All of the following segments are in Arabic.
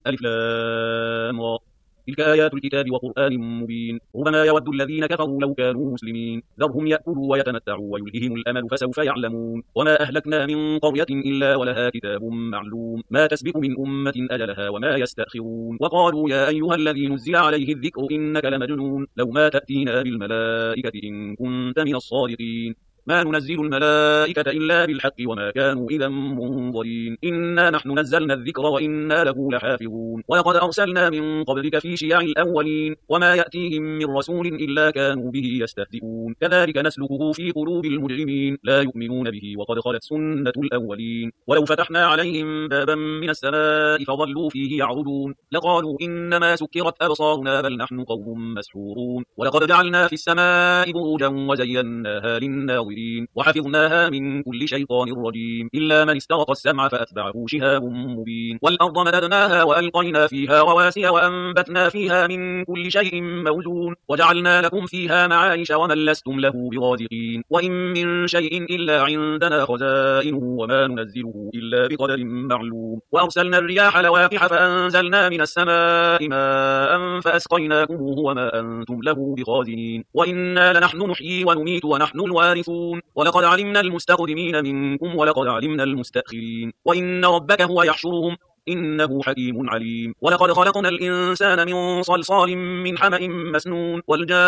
ألف لام را. تلك آيات الكتاب وقرآن مبين. ربما يود الذين كفروا لو كانوا مسلمين ذرهم يأكلوا ويتمتعوا ويلههم الأمل فسوف يعلمون. وما أهلكنا من قرية إلا ولها كتاب معلوم ما تسبق من أمة أجلها وما يستأخرون. وقالوا يا أيها الذي نزل عليه الذكر إنك لمجنون لو ما تأتينا بالملائكة إن كنت من الصادقين. ما ننزل الملائكة إلا بالحق وما كانوا إذا منظرين. إنا نحن نزلنا الذكر وإنا له لحافظون. ولقد أرسلنا من قبلك في شيع الأولين وما يأتيهم من رسول إلا كانوا به يستهزئون. كذلك نسلكه في قلوب المجرمين لا يؤمنون به وقد خلت سنة الأولين. ولو فتحنا عليهم بابا من السماء فظلوا فيه يعرجون لقالوا إنما سكرت أبصارنا بل نحن قوم مسحورون. ولقد جعلنا في السماء بروجا وزيناها للناظرين وحفظناها من كل شيطان رجيم إلا من استرق السمع فأتبعه شهاب مبين. والأرض مددناها وألقينا فيها رواسي وأنبتنا فيها من كل شيء موزون وجعلنا لكم فيها معايش ومن لستم له برازقين. وإن من شيء إلا عندنا خزائنه وما ننزله إلا بقدر معلوم. وأرسلنا الرياح لواقح فأنزلنا من السماء ماء فأسقيناكموه وما أنتم له بخازنين. وإنا لنحن نحيي ونميت ونحن الوارثون. ولقد علمنا المستقدمين منكم ولقد علمنا المستأخرين. وإن ربك هو يحشرهم إنه حكيم عليم. ولقد خلقنا الإنسان من صلصال من حمأ مسنون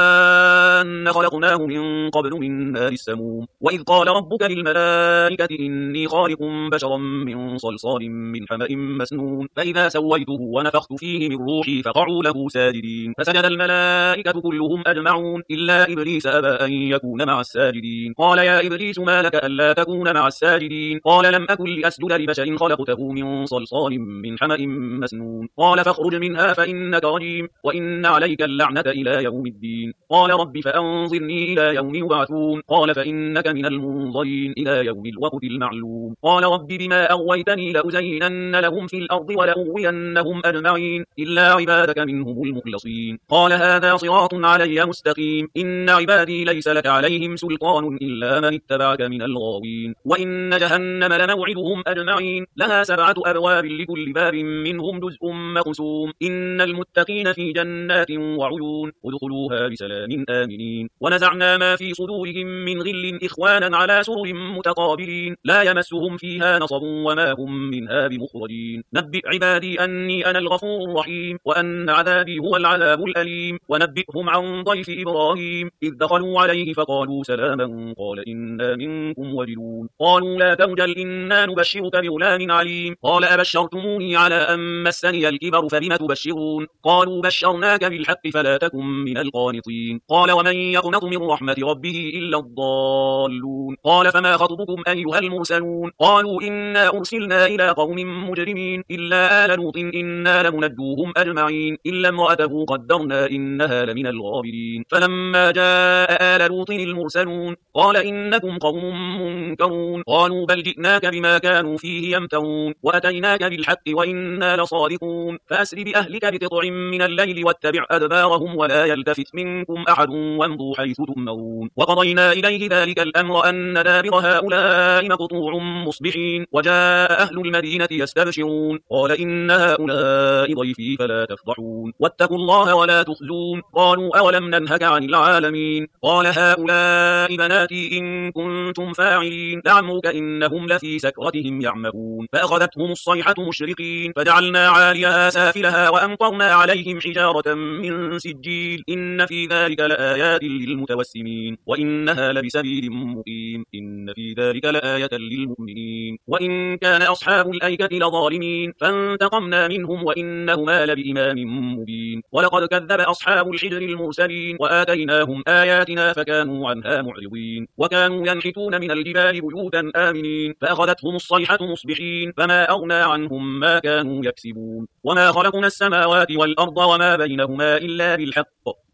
والجان خلقناه من قبل من نار السموم. وإذ قال ربك للملائكة إني خالق بشرا من صلصال من حمأ مسنون فإذا سويته ونفخت فيه من روحي فقعوا له ساجدين فسجد الملائكة كلهم أجمعون إلا إبليس أبى أن يكون مع الساجدين. قال يا إبليس ما لك ألا تكون مع الساجدين؟ قال لم أكن لأسجد لبشر خلقته من صلصال من حمأ مسنون. قال فاخرج منها فإنك رجيم وإن عليك اللعنة إلى يوم الدين. قال رب فأنظرني إلى يوم يبعثون. قال فإنك من المنظرين إلى يوم الوقت المعلوم. قال رب بما أغويتني لأزينن لهم في الأرض ولأغوينهم أجمعين إلا عبادك منهم المخلصين. قال هذا صراط علي مستقيم إن عبادي ليس لك عليهم سلطان إلا من اتبعك من الغاوين. وإن جهنم لموعدهم أجمعين لها 7 أبواب لكل باب منهم جزء مقسوم إن المتقين في جنات وعيون ادخلوها بسلام آمنين. ونزعنا ما في صدورهم من غل إخوانا على سرر متقابلين لا يمسهم فيها نصب وما هم منها بمخرجين. نبئ عبادي أني أنا الغفور الرحيم وأن عذابي هو العذاب الأليم. ونبئهم عن ضيف إبراهيم إذ دخلوا عليه فقالوا سلاما قال إنا منكم وجلون. قالوا لا توجل إنا نبشرك بغلام عليم. قال أبشرتموني على أن مسني الكبر فبم تبشرون؟ قالوا بشرناك بالحق فلا تكن من القانطين. قال ومن يقنط من رحمة ربه إلا الضالون. قال فما خطبكم أيها المرسلون؟ قالوا إنا أرسلنا إلى قوم مجرمين إلا آل لوط إنا لمنجوهم أجمعين إلا امرأته قدرنا إنها لمن الغابرين. فلما جاء آل لوط المرسلون قال إنكم قوم منكرون. قالوا بل جئناك بما كانوا فيه يمترون وأتيناك بالحق وإنا لصادقون. فأسر بأهلك بقطع من الليل واتبع أدبارهم ولا يلتفت منكم أحد وامضوا حيث تؤمرون. وقضينا إليه ذلك الأمر أن دابر هؤلاء مقطوع مصبحين. وجاء أهل المدينة يستبشرون قال إن هؤلاء ضيفي فلا تفضحون واتقوا الله ولا تخزون. قالوا أولم ننهك عن العالمين؟ قال هؤلاء بناتي إن كنتم فاعلين لعمرك إنهم لفي سكرتهم يعمهون. فأخذتهم الصيحة مشرقين فجعلنا عاليها سافلها وأمطرنا عليهم حجارة من سجيل إن في ذلك لآيات للمتوسمين وإنها لبسبيل مقيم إن في ذلك لآية للمؤمنين. وإن كان أصحاب الأيكة لظالمين فانتقمنا منهم وإنهما لبإمام مبين. ولقد كذب أصحاب الحجر المرسلين وآتيناهم آياتنا فكانوا عنها معرضين. وكانوا ينحتون من الجبال بيوتا آمنين فأخذتهم الصيحة مصبحين فما أغنى عنهم ما كانوا يكسبون. وما خلقنا السماوات والأرض وما بينهما إلا بالحق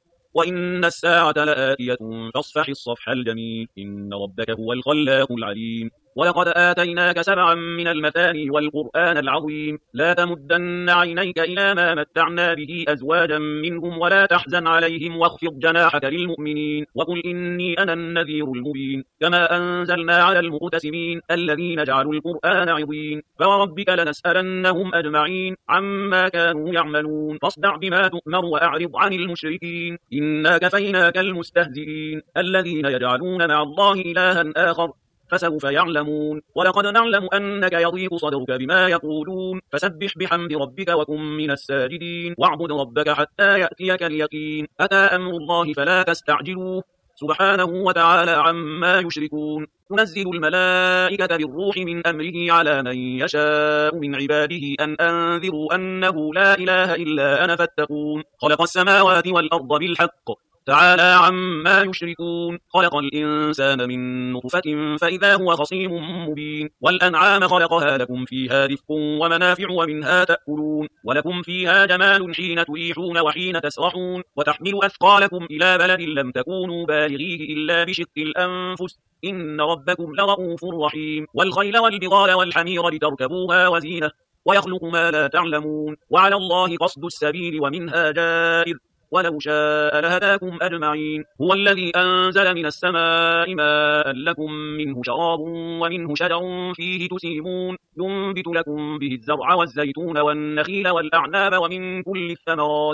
وإن الساعة لآتية فاصفح الصفح الجميل إن ربك هو الخلاق العليم. ولقد آتيناك 7 من المثاني والقرآن العظيم لا تمدن عينيك إلى ما متعنا به أزواجا منهم ولا تحزن عليهم واخفض جناحك للمؤمنين وقل إني أنا النذير المبين كما أنزلنا على المقتسمين الذين جعلوا القرآن عظيم فوربك لنسألنهم أجمعين عما كانوا يعملون فاصدع بما تؤمر وأعرض عن المشركين إنا كفيناك المستهزئين الذين يجعلون مع الله إلها آخر فسوف يعلمون ولقد نعلم أنك يضيق صدرك بما يقولون فسبح بحمد ربك وكن من الساجدين واعبد ربك حتى يأتيك اليقين أتى أمر الله فلا تستعجلوه سبحانه وتعالى عما يشركون تنزل الملائكة بالروح من أمره على من يشاء من عباده أن أنذروا أنه لا إله إلا أنا فاتقون خلق السماوات والأرض بالحق تعالى عما يشركون خلق الإنسان من نطفة فإذا هو خصيم مبين والأنعام خلقها لكم فيها دفء ومنافع ومنها تأكلون ولكم فيها جمال حين تريحون وحين تسرحون وتحمل أثقالكم إلى بلد لم تكونوا بالغيه إلا بشق الأنفس إن ربكم لرؤوف رحيم والخيل والبغال والحمير لتركبوها وزينة ويخلق ما لا تعلمون وعلى الله قصد السبيل ومنها جائر ولو شاء لهداكم أجمعين هو الذي أنزل من السماء ماء لكم منه شراب ومنه شجر فيه تسيمون ينبت لكم به الزرع والزيتون والنخيل والأعناب ومن كل الثمرات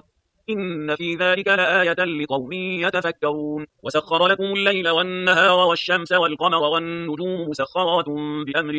إن في ذلك لآية لقوم يتفكرون وسخر لكم الليل والنهار والشمس والقمر والنجوم مسخرات بأمره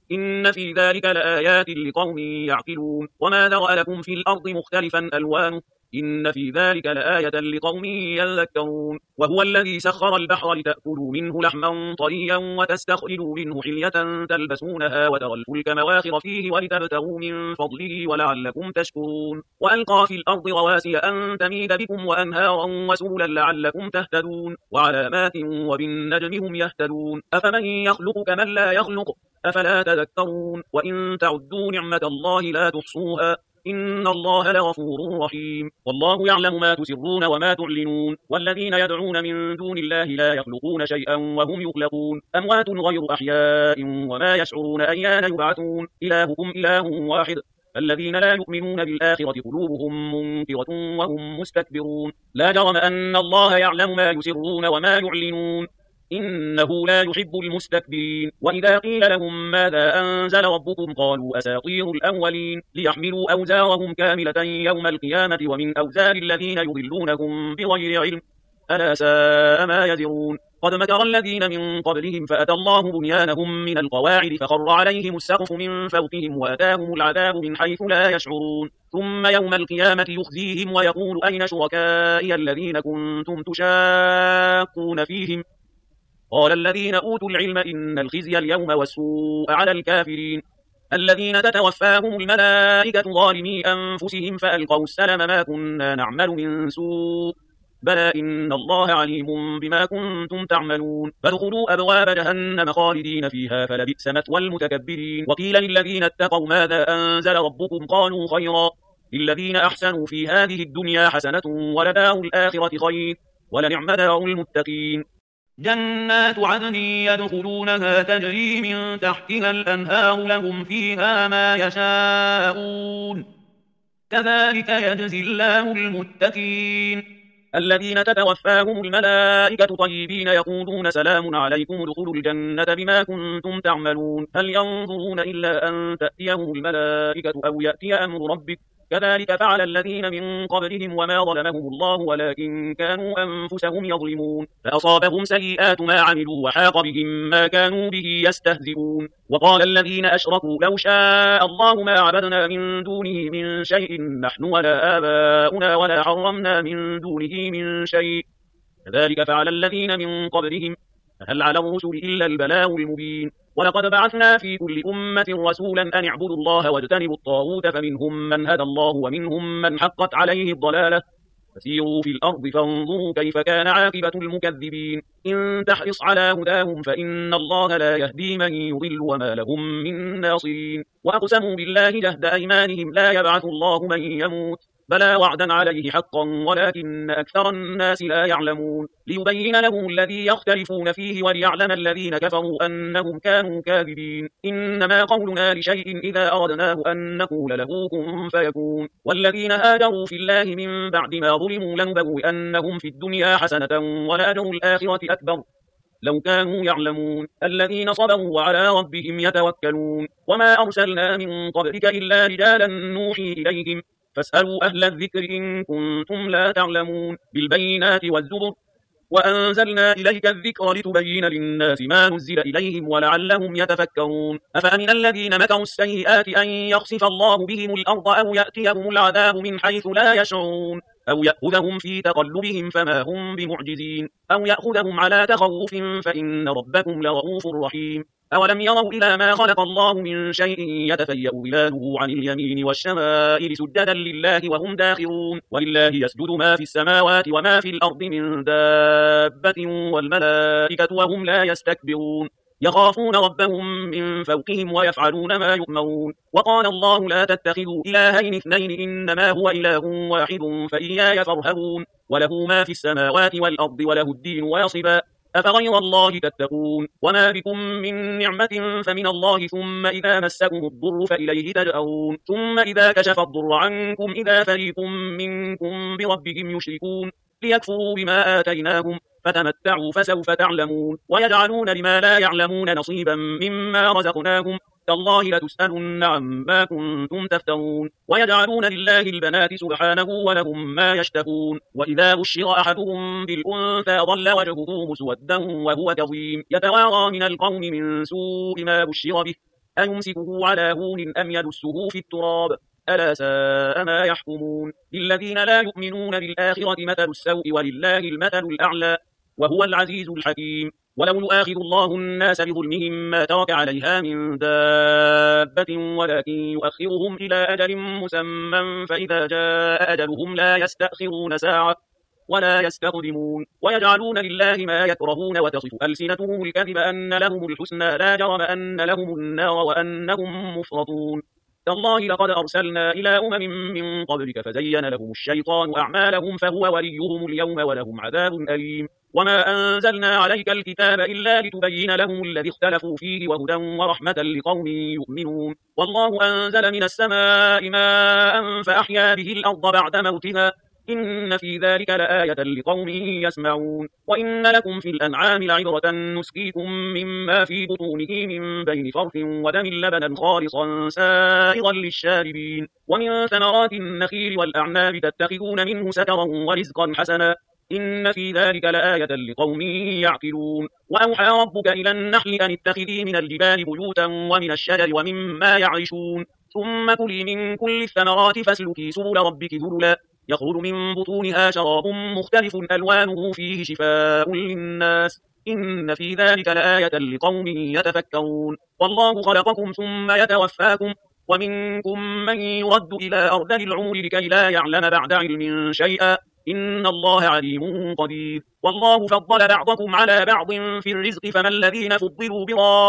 إن في ذلك لآيات لقوم يعقلون وما ذرأ لكم في الأرض مختلفا ألوانه إن في ذلك لآية لقوم يذكرون وهو الذي سخر البحر لتأكلوا منه لحما طريا وتستخرجوا منه حلية تلبسونها وترى الفلك مواخر فيه ولتبتغوا من فضله ولعلكم تشكرون وألقى في الأرض رواسي أن تميد بكم وأنهارا وسبلا لعلكم تهتدون وعلامات وبالنجم هم يهتدون أفمن يخلق كمن لا يخلق أفلا تذكرون وإن تعدوا نعمة الله لا تحصوها إن الله لغفور رحيم والله يعلم ما تسرون وما تعلنون والذين يدعون من دون الله لا يخلقون شيئا وهم يخلقون أموات غير أحياء وما يشعرون أيان يبعثون إلهكم إله واحد الذين لا يؤمنون بالآخرة قلوبهم منكرة وهم مستكبرون لا جرم أن الله يعلم ما يسرون وما يعلنون إنه لا يحب المستكبرين وإذا قيل لهم ماذا أنزل ربكم قالوا أساطير الأولين ليحملوا أوزارهم كاملة يوم القيامة ومن أوزار الذين يضلونهم بغير علم ألا ساء ما يزرون قد مكر الذين من قبلهم فأتى الله بنيانهم من القواعد فخر عليهم السقف من فوقهم وأتاهم العذاب من حيث لا يشعرون ثم يوم القيامة يخزيهم ويقول أين شركائي الذين كنتم تشاقون فيهم قال الذين أوتوا العلم إن الخزي اليوم والسوء على الكافرين الذين تتوفاهم الملائكة ظالمي أنفسهم فألقوا السلم ما كنا نعمل من سوء بلى إن الله عليم بما كنتم تعملون فادخلوا أبواب جهنم خالدين فيها فلبئس مثوى المتكبرين وقيل للذين اتقوا ماذا أنزل ربكم قالوا خيرا للذين أحسنوا في هذه الدنيا حسنة ولدار الآخرة خير ولنعم دار المتقين جنات عدن يدخلونها تجري من تحتها الأنهار لهم فيها ما يشاءون كذلك يجزي الله المتقين الذين تتوفاهم الملائكة طيبين يقولون سلام عليكم ادخلوا الجنة بما كنتم تعملون هل ينظرون إلا أن تأتيهم الملائكة أو يأتي أمر ربك كذلك فعل الذين من قبلهم وما ظلمهم الله ولكن كانوا أنفسهم يظلمون فأصابهم سيئات ما عملوا وحاق بهم ما كانوا به يستهزئون وقال الذين أشركوا لو شاء الله ما عبدنا من دونه من شيء نحن ولا آباؤنا ولا حرمنا من دونه من شيء كذلك فعل الذين من قبلهم فهل على الرسل إلا البلاغ المبين ولقد بعثنا في كل أمة رسولا أن اعبدوا الله واجتنبوا الطاغوت فمنهم من هدى الله ومنهم من حقت عليه الضلالة فسيروا في الأرض فانظروا كيف كان عاقبة المكذبين إن تحرص على هداهم فإن الله لا يهدي من يضل وما لهم من ناصرين وأقسموا بالله جهد أيمانهم لا يبعث الله من يموت بلى وعدا عليه حقا ولكن أكثر الناس لا يعلمون ليبين لهم الذي يختلفون فيه وليعلم الذين كفروا أنهم كانوا كاذبين إنما قولنا لشيء إذا أردناه أن نقول له كن فيكون والذين هاجروا في الله من بعد ما ظلموا لنبوئنهم في الدنيا حسنة ولأجر الآخرة أكبر لو كانوا يعلمون الذين صبروا وعلى ربهم يتوكلون وما أرسلنا من قبلك إلا رجالا نوحي إليهم فاسألوا أهل الذكر إن كنتم لا تعلمون بالبينات والزبر وأنزلنا إليك الذكر لتبين للناس ما نزل إليهم ولعلهم يتفكرون أفأمن الذين مكروا السيئات أن يخسف الله بهم الأرض أو يأتيهم العذاب من حيث لا يشعرون أو يأخذهم في تقلبهم فما هم بمعجزين أو يأخذهم على تخوف فإن ربكم لرؤوف رحيم أولم يروا إلى ما خلق الله من شيء يتفيأ ظلاله عن اليمين والشمائل سجدا لله وهم داخرون ولله يسجد ما في السماوات وما في الأرض من دابة والملائكة وهم لا يستكبرون يخافون ربهم من فوقهم ويفعلون ما يؤمرون وقال الله لا تتخذوا إلهين اثنين إنما هو إله واحد فإياي فارهبون وله ما في السماوات والأرض وله الدين ويصبا أفغير الله تتقون وما بكم من نعمة فمن الله ثم إذا مسكم الضر فإليه تجأرون ثم إذا كشف الضر عنكم إذا فريق منكم بربهم يشركون ليكفروا بما آتيناهم فتمتعوا فسوف تعلمون ويجعلون لما لا يعلمون نصيبا مما رزقناهم تالله لتسألن عما كنتم تفترون ويجعلون لله البنات سبحانه ولهم ما يشتهون وإذا بشر أحدهم بالأنثى ظل وجهه مسودا وهو كظيم يتوارى من القوم من سوء ما بشر به أيمسكه على هون أم يدسه في التراب ألا ساء ما يحكمون للذين لا يؤمنون بالآخرة مثل السوء ولله المثل الأعلى وهو العزيز الحكيم ولو يؤاخذ الله الناس بظلمهم ما ترك عليها من دابة ولكن يؤخرهم إلى أجل مسمى فإذا جاء أجلهم لا يستأخرون ساعة ولا يستقدمون ويجعلون لله ما يكرهون وتصف ألسنتهم الكذب أن لهم الحسنى لا جرم أن لهم النار وأنهم مفرطون تالله لقد أرسلنا إلى من قبلك فزين لهم الشيطان أعمالهم فهو وليهم اليوم ولهم عذاب أليم وما أنزلنا عليك الكتاب إلا لتبين لهم الذي اختلفوا فيه وهدى ورحمة لقوم يؤمنون والله أنزل من السماء ماء فأحيا به الأرض بعد موتها إن في ذلك لآية لقوم يسمعون وإن لكم في الأنعام لعبرة نسقيكم مما في بطونه من بين فرث ودم لبنا خالصا سائغا للشاربين ومن ثمرات النخيل والأعناب تتخذون منه سكرا ورزقا حسنا إن في ذلك لآية لقوم يعقلون وأوحى ربك إلى النحل أن اتخذي من الجبال بيوتا ومن الشجر ومما يعرشون ثم كلي من كل الثمرات فاسلكي سبل ربك ذللا يخرج من بطونها شراب مختلف ألوانه فيه شفاء للناس إن في ذلك لآية لقوم يتفكرون والله خلقكم ثم يتوفاكم ومنكم من يرد إلى أرذل العمر لكي لا يعلم بعد علم شيئا إن الله عليم قدير والله فضل بعضكم على بعض في الرزق فما الذين فضلوا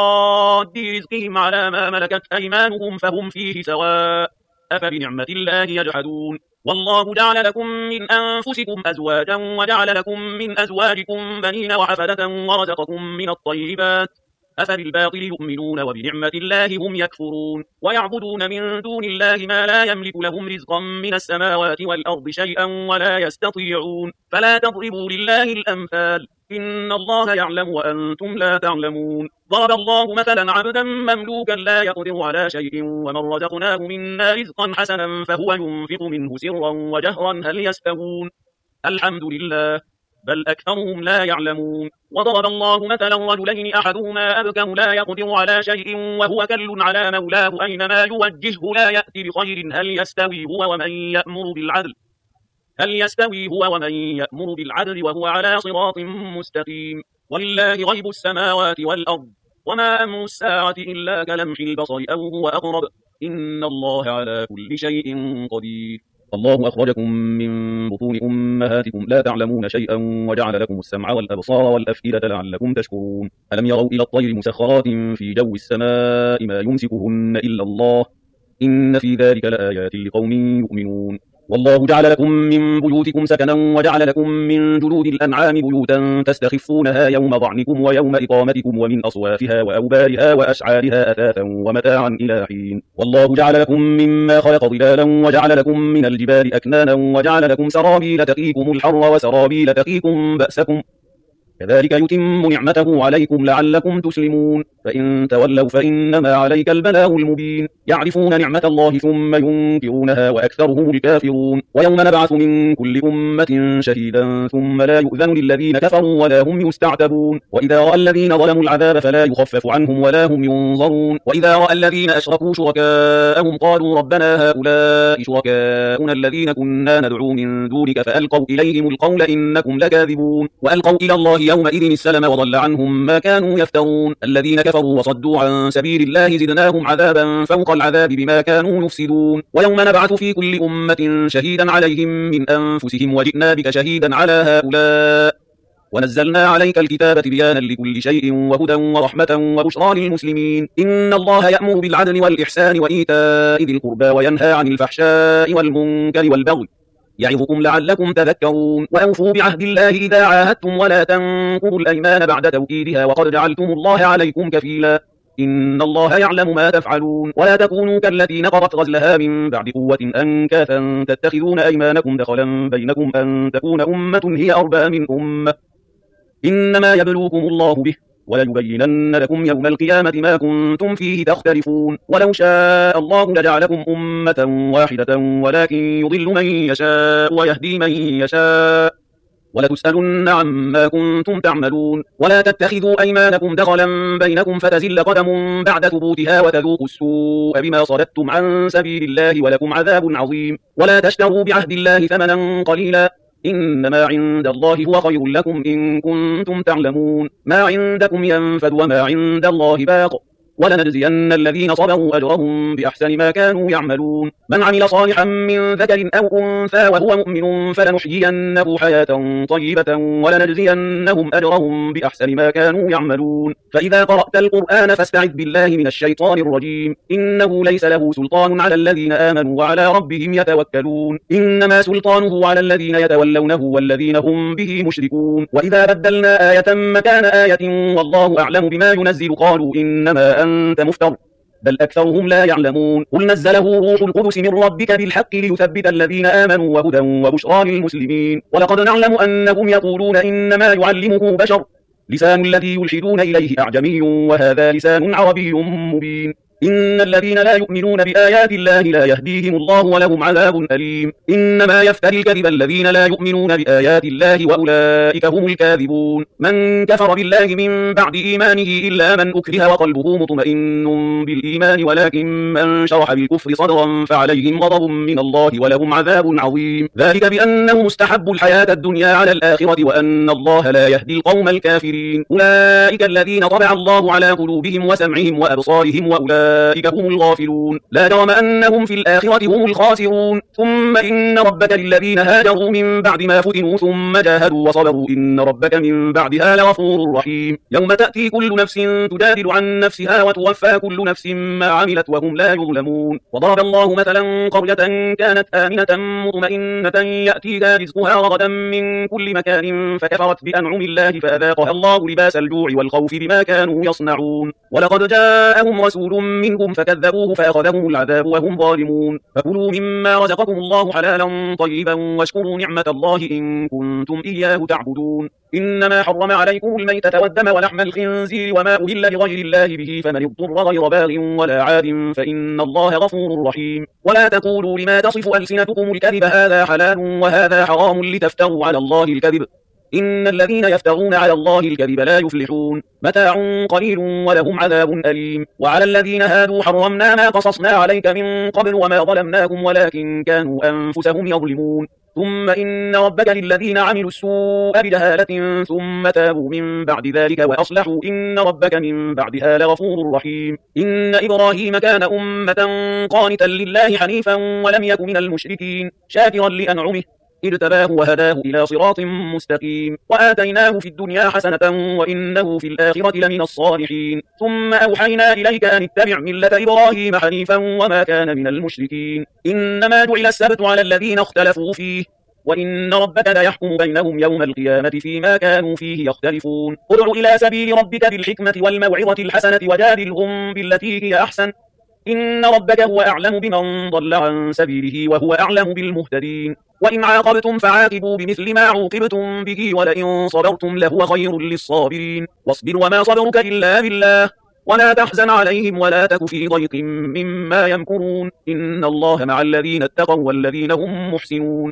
براد رزقهم على ما ملكت أيمانهم فهم فيه سواء أفبنعمة الله يجحدون والله جعل لكم من أنفسكم أزواجا وجعل لكم من أزواجكم بنين وحفدة ورزقكم من الطيبات أفبالباطل يؤمنون وبنعمة الله هم يكفرون ويعبدون من دون الله ما لا يملك لهم رزقا من السماوات والأرض شيئا ولا يستطيعون فلا تضربوا لله الأمثال إن الله يعلم وأنتم لا تعلمون ضرب الله مثلا عبدا مملوكا لا يقدر على شيء ومن رزقناه منا رزقا حسنا فهو ينفق منه سرا وجهرا هل يستوون الحمد لله بل أكثرهم لا يعلمون وضرب الله مثلا رجلين أحدهما أبكم لا يقدر على شيء وهو كل على مولاه أينما يوجهه لا يأتي بخير هل يستوي هو ومن يأمر بالعدل وهو على صراط مستقيم ولله غيب السماوات والأرض وما أمر الساعة إلا كلمح البصر أو هو أقرب إن الله على كل شيء قدير الله أخرجكم من بطون أمهاتكم لا تعلمون شيئا وجعل لكم السمع والأبصار والأفئدة لعلكم تشكرون ألم يروا إلى الطير مسخرات في جو السماء ما يمسكهن إلا الله إن في ذلك لآيات لقوم يؤمنون والله جعل لكم من بيوتكم سكنا وجعل لكم من جلود الأنعام بيوتا تستخفونها يوم ضعنكم ويوم إقامتكم ومن أصوافها وأوبارها وأشعارها أثاثا ومتاعا إلى حين والله جعل لكم مما خلق ظلالا وجعل لكم من الجبال أكنانا وجعل لكم سرابيل تقيكم الحر وسرابيل تقيكم بأسكم كذلك يتم نعمته عليكم لعلكم تسلمون فإن تولوا فإنما عليك البلاغ المبين يعرفون نعمة الله ثم ينكرونها وأكثرهم الكافرون ويوم نبعث من كل أمة شهيدا ثم لا يؤذن للذين كفروا ولا هم يستعتبون وإذا رأى الذين ظلموا العذاب فلا يخفف عنهم ولا هم ينظرون وإذا رأى الذين أشركوا شركاءهم قالوا ربنا هؤلاء شركاؤنا الذين كنا ندعو من دونك فألقوا إليهم القول إنكم لكاذبون وألقوا إلى الله يومئذ السلم وضل عنهم ما كانوا يفترون الذين كفروا وصدوا عن سبيل الله زدناهم عذابا فوق العذاب بما كانوا يفسدون ويوم نبعث في كل أمة شهيدا عليهم من أنفسهم وجئنا بك شهيدا على هؤلاء ونزلنا عليك الكتاب بيانا لكل شيء وهدى ورحمة وبشرى للمسلمين إن الله يأمر بالعدل والإحسان وإيتاء ذي القربى وينهى عن الفحشاء والمنكر والبغي يعظكم لعلكم تذكرون وأوفوا بعهد الله إذا عاهدتم ولا تنقضوا الأيمان بعد توكيدها وقد جعلتم الله عليكم كفيلا إن الله يعلم ما تفعلون ولا تكونوا كالتي نقضت غزلها من بعد قوة أنكاثا تتخذون أيمانكم دخلا بينكم أن تكون أمة هي أربى من أمة إنما يبلوكم الله به وليبينن لكم يوم القيامة ما كنتم فيه تختلفون ولو شاء الله لجعلكم أمة واحدة ولكن يضل من يشاء ويهدي من يشاء ولتسألن عما كنتم تعملون ولا تتخذوا أيمانكم دخلا بينكم فتزل قدم بعد ثبوتها وتذوقوا السوء بما صددتم عن سبيل الله ولكم عذاب عظيم ولا تشتروا بعهد الله ثمنا قليلا إنما عند الله هو خير لكم إن كنتم تعلمون ما عندكم ينفد وما عند الله باق ولنجزين الذين صبروا أجرهم بأحسن ما كانوا يعملون من عمل صالحا من ذكر أو أنثى وهو مؤمن فلنحيينه حياة طيبة ولنجزينهم أجرهم بأحسن ما كانوا يعملون فإذا قرأت القرآن فاستعذ بالله من الشيطان الرجيم إنه ليس له سلطان على الذين آمنوا وعلى ربهم يتوكلون إنما سلطانه على الذين يتولونه والذين هم به مشركون وإذا بدلنا آية مكان آية والله أعلم بما ينزل قالوا إنما أنت مفتر بل أكثرهم لا يعلمون قل نزله روح القدس من ربك بالحق ليثبت الذين آمنوا وهدى وبشرى للمسلمين ولقد نعلم أنهم يقولون إنما يعلمه بشر لسان الذي يلحدون إليه أعجمي وهذا لسان عربي مبين إن الذين لا يؤمنون بآيات الله لا يهديهم الله ولهم عذاب أليم إنما يفتري الكذب الذين لا يؤمنون بآيات الله وأولئك هم الكاذبون من كفر بالله من بعد إيمانه إلا من أكره وقلبه مطمئن بالإيمان ولكن من شرح بالكفر صدرا فعليهم غضب من الله ولهم عذاب عظيم ذلك بأنه مستحب الحياة الدنيا على الآخرة وأن الله لا يهدي القوم الكافرين أولئك الذين طبع الله على قلوبهم وسمعهم وأبصارهم وأولئك هم الغافلون لا جرم أنهم في الآخرة هم الخاسرون ثم إن ربك للذين هاجروا من بعد ما فتنوا ثم جاهدوا وصبروا إن ربك من بعدها لغفور رحيم يوم تأتي كل نفس تجادل عن نفسها وتوفى كل نفس ما عملت وهم لا يظلمون وضرب الله مثلا قرية كانت آمنة مطمئنة يأتيها رزقها رغدا من كل مكان فكفرت بأنعم الله فأذاقها الله لباس الجوع والخوف بما كانوا يصنعون ولقد جاءهم رسول منهم فكذبوه فأخذهم العذاب وهم ظالمون فكلوا مما رزقكم الله حلالا طيبا واشكروا نعمة الله إن كنتم إياه تعبدون إنما حرم عليكم الميتة والدم ولحم الخنزير وما أهل لغير الله به فمن اضطر غير باغ ولا عاد فإن الله غفور رحيم ولا تقولوا لما تصف ألسنتكم الكذب هذا حلال وهذا حرام لتفتروا على الله الكذب إن الذين يفترون على الله الكذب لا يفلحون متاع قليل ولهم عذاب أليم وعلى الذين هادوا حرمنا ما قصصنا عليك من قبل وما ظلمناهم ولكن كانوا أنفسهم يظلمون ثم إن ربك للذين عملوا السوء بجهالة ثم تابوا من بعد ذلك وأصلحوا إن ربك من بعدها لغفور رحيم إن إبراهيم كان أمة قانتا لله حنيفا ولم يك من المشركين شاكرا لأنعمه اجتباه وهداه إلى صراط مستقيم وآتيناه في الدنيا حسنة وإنه في الآخرة لمن الصالحين ثم أوحينا إليك أن اتبع ملة إبراهيم حنيفا وما كان من المشركين إنما جعل السبت على الذين اختلفوا فيه وإن ربك ليحكم بينهم يوم القيامة فيما كانوا فيه يختلفون ادع إلى سبيل ربك بالحكمة والموعظة الحسنة وجادلهم بالتي هي أحسن إن ربك هو أعلم بمن ضل عن سبيله وهو أعلم بالمهتدين وإن عاقبتم فعاقبوا بمثل ما عوقبتم به ولئن صبرتم لهو خير للصابرين واصبر وما صبرك إلا بالله ولا تحزن عليهم ولا تك في ضيق مما يمكرون إن الله مع الذين اتقوا والذين هم محسنون